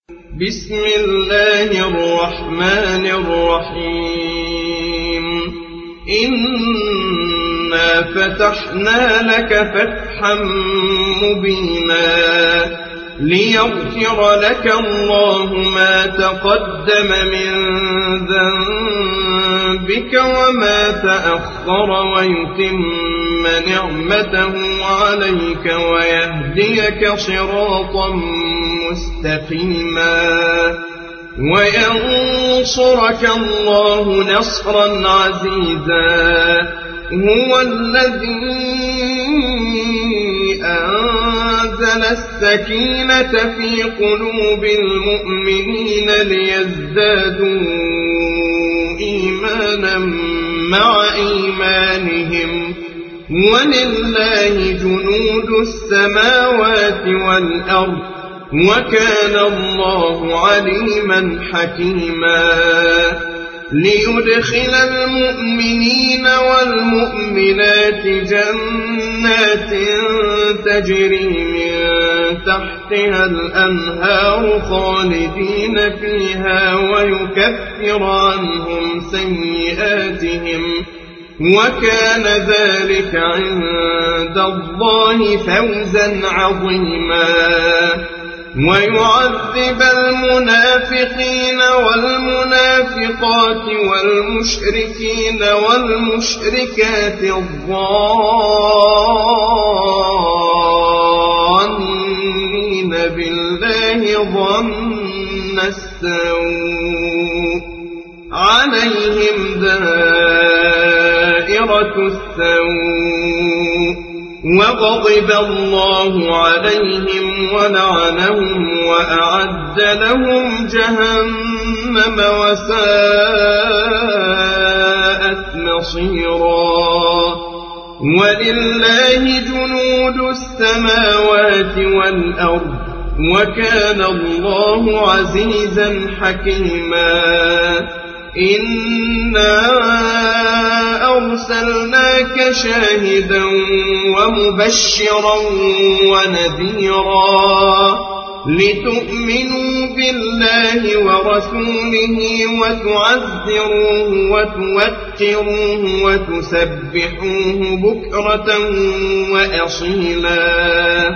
بسم الله الرحمن الرحيم إنا فتحنا لك فتحا مبينا ليغفر لك الله ما تقدم من ذنبك وما تأخر ويتم نعمته عليك ويهديك صراطا مستقيما وينصرك الله نصرا عزيزا هو الذي أنزل السكينة في قلوب المؤمنين ليزدادوا إيمانا مع إيمانهم ولله جنود السماوات والأرض وكان الله عليما حكيما ليدخل المؤمنين والمؤمنات جنات تجري من تحتها الأنهار خالدين فيها ويكفر عنهم سيئاتهم وكان ذلك عند الله فوزا عظيما ويعذب المنافقين والمنافقات والمشركين والمشركات الظانين بالله ظن السوء عليهم دائرة السوء وغضب الله عليهم ولعنهم وأعد لهم جهنم وساءت مصيرا ولله جنود السماوات والأرض وكان الله عزيزا حكيما إنا أرسلناك شاهدا ومبشرا ونذيرا لتؤمنوا بالله ورسوله وتعزروه وتوقروه وتسبحوه بكرة وأصيلا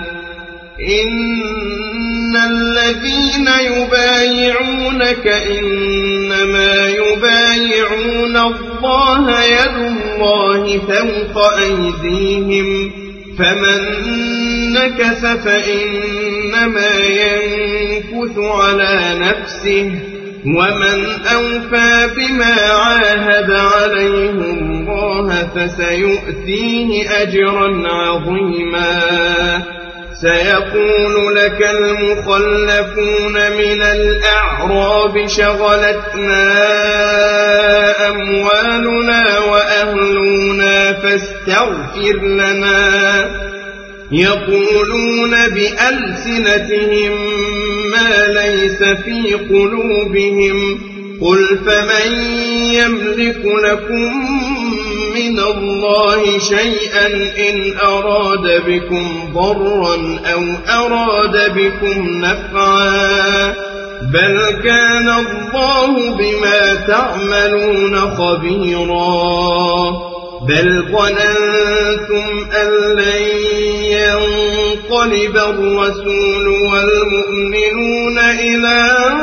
إن الذين يبايعونك إنما يبايعون الله يد الله فوق أيديهم فمن نكث فإنما ينكث على نفسه ومن أوفى بما عاهد عليه الله فسيؤتيه أجرا عظيما سيقول لك المخلفون من الأعراب شغلتنا أموالنا وأهلنا فاستغفر لنا يقولون بألسنتهم ما ليس في قلوبهم قل فمن يملك لكم من الله شيئا إن أراد بكم ضرا أو أراد بكم نفعا بل كان الله بما تعملون خبيرا بل ظننتم أن لن ينقلب الرسول والمؤمنون إلى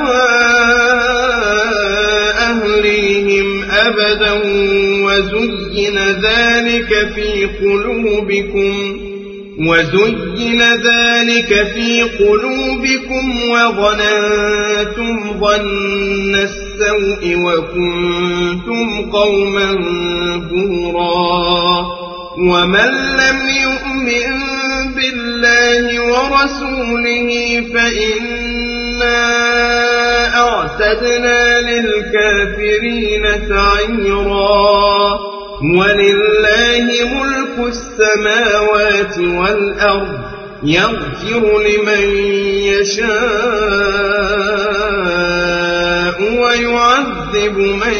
أهليهم أبدا وزين ذلك في قلوبكم وظننتم ظن السوء وكنتم قوما بورا ومن لم يؤمن بالله ورسوله فإنا أعتدنا للكافرين سعيرا ولله ملك السماوات والأرض يغفر لمن يشاء ويعذب من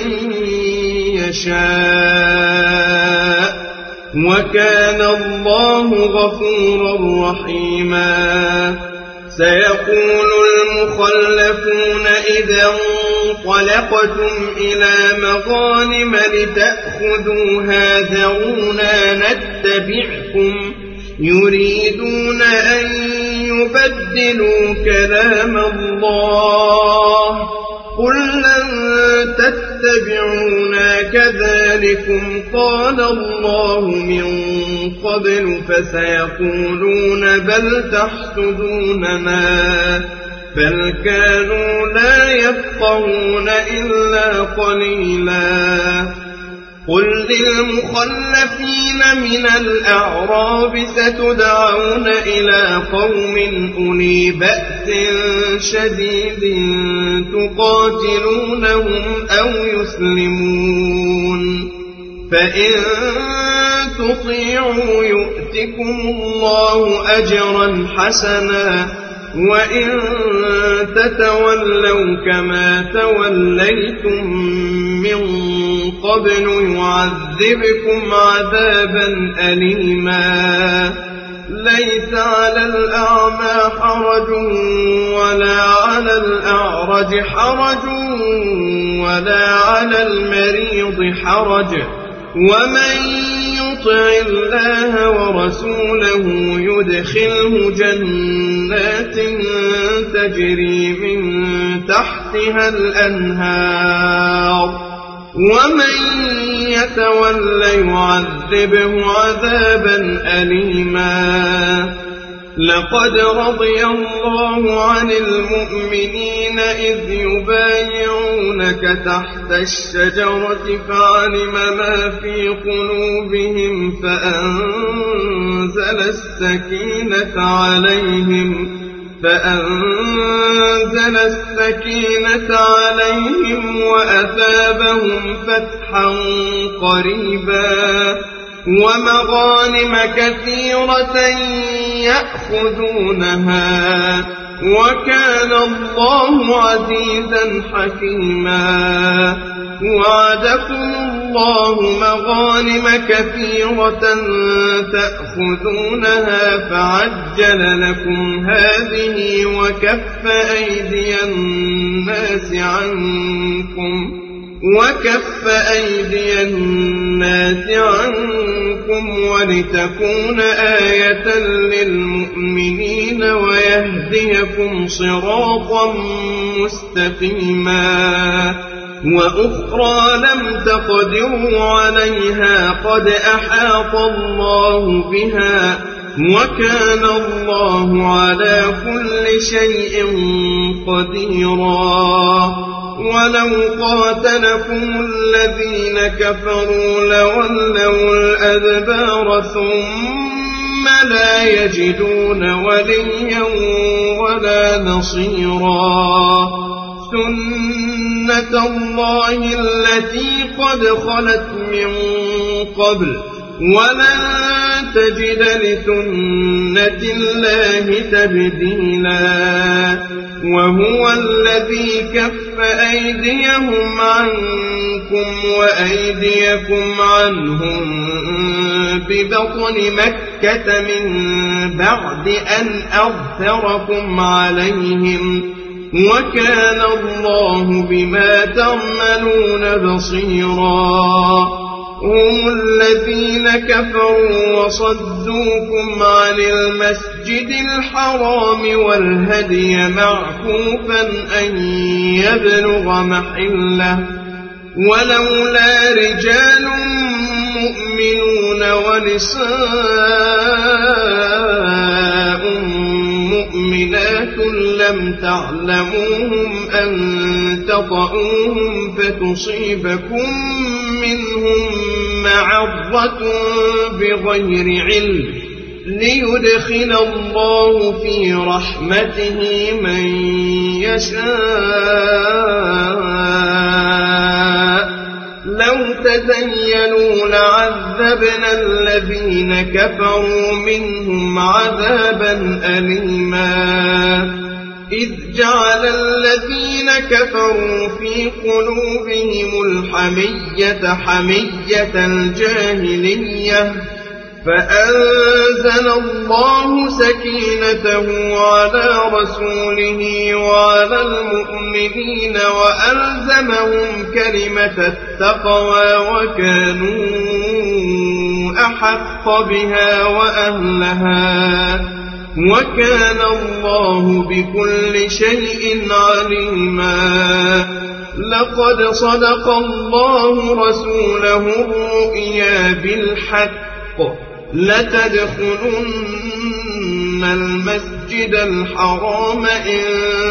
يشاء وكان الله غفورا رحيما سيقول المخلفون إذا انطلقتم إلى مغانم لتأخذوها ذرونا نتبعكم يريدون أن يبدلوا كلام الله قل لن تتبعونا كذلكم قال الله من قبل فسيقولون بل تحسدوننا بل كانوا لا يفقهون إلا قليلا قل للمخلفين من الأعراب ستدعون إلى قوم أولي بأس شديد تقاتلونهم أو يسلمون فإن تطيعوا يؤتكم الله أجرا حسنا وإن تتولوا كما توليتم من قبل يعذبكم عذابا أليما ليس على الأعمى حرج ولا على الأعرج حرج ولا على المريض حرج ومن يطع الله ورسوله يدخله جنات تجري من تحتها الأنهار ومن يتول يعذبه عذابا أليما لقد رضي الله عن المؤمنين إذ يبايعونك تحت الشجرة فعلم ما في قلوبهم فأنزل السكينة عليهم وأثابهم فتحا قريبا ومغانم كثيرة يأخذونها وكان الله عزيزا حكيما وعدكم الله مغانم كثيرة تأخذونها فعجل لكم هذه وكف أيدي الناس عنكم ولتكون آية للمؤمنين ويهديكم صراطا مستقيما وأخرى لم تقدروا عليها قد أحاط الله بها وكان الله على كل شيء قديرا ولو قاتلكم الذين كفروا لولوا الأدبار ثم لا يجدون وليا ولا نصيرا سنة الله التي قد خلت من قبل ولن تجد لسنة الله تبديلا وهو الذي كف أيديهم عنكم وأيديكم عنهم ببطن مكة من بعد أن أظفركم عليهم وكان الله بما تعملون بصيرا هم الذين كفروا وصدوكم عن المسجد الحرام والهدي معكوفا أن يبلغ محله ولولا رجال مؤمنون ونساء مؤمنات لم تعلموهم أن تطؤوهم فتصيبكم منهم معرة بغير علم ليدخل الله في رحمته من يشاء لو تزينوا لعذبنا الذين كفروا منهم عذابا أليما إذ جعل الذين كفروا في قلوبهم الحمية حمية الجاهلية فأنزل الله سكينته على رسوله وعلى المؤمنين وألزمهم كلمة التقوى وكانوا أحق بها وأهلها وكان الله بكل شيء عليما. لقد صدق الله رسوله الرؤيا بالحق لتدخلن المسجد الحرام إن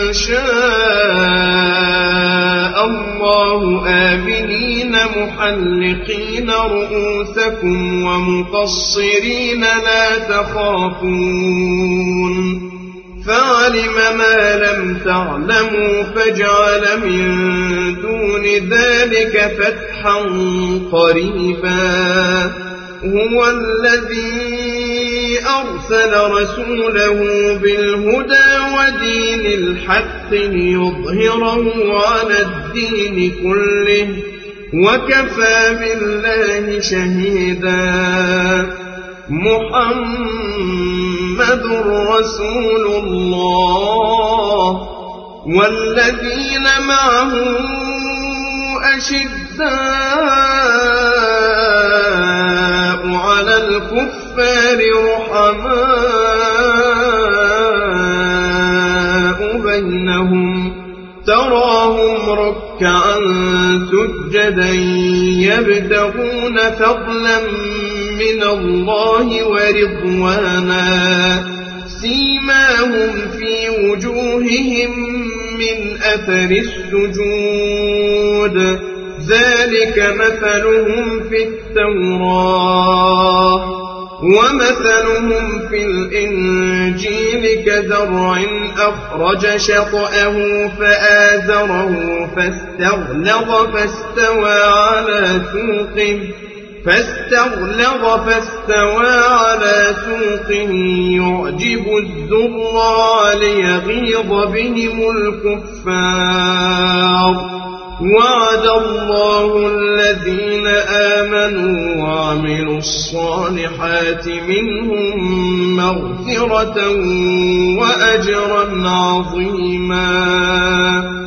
شاء الله آمنين محلقين رؤوسكم ومقصرين لا تخافون فعلم ما لم تعلموا فجعل من دون ذلك فتحا قريبا. هو الذي أرسل رسوله بالهدى ودين الحق ليظهره على الدين كله وكفى بالله شهيدا. محمد رسول الله والذين معه أشداء على الكفار رحماء بينهم تراهم ركعا سجدا يبتغون فضلا من الله ورضوانا سيماهم في وجوههم من أثر السجود ذلك مثلهم في التوراة ومثلهم في الإنجيل كزرع أخرج شطأه فآزره فاستغلظ فاستوى على سوقه يعجب الزراع ليغيظ بهم الكفار. وعد الله الذين آمنوا وعملوا الصالحات منهم مغفرة وأجرا عظيما.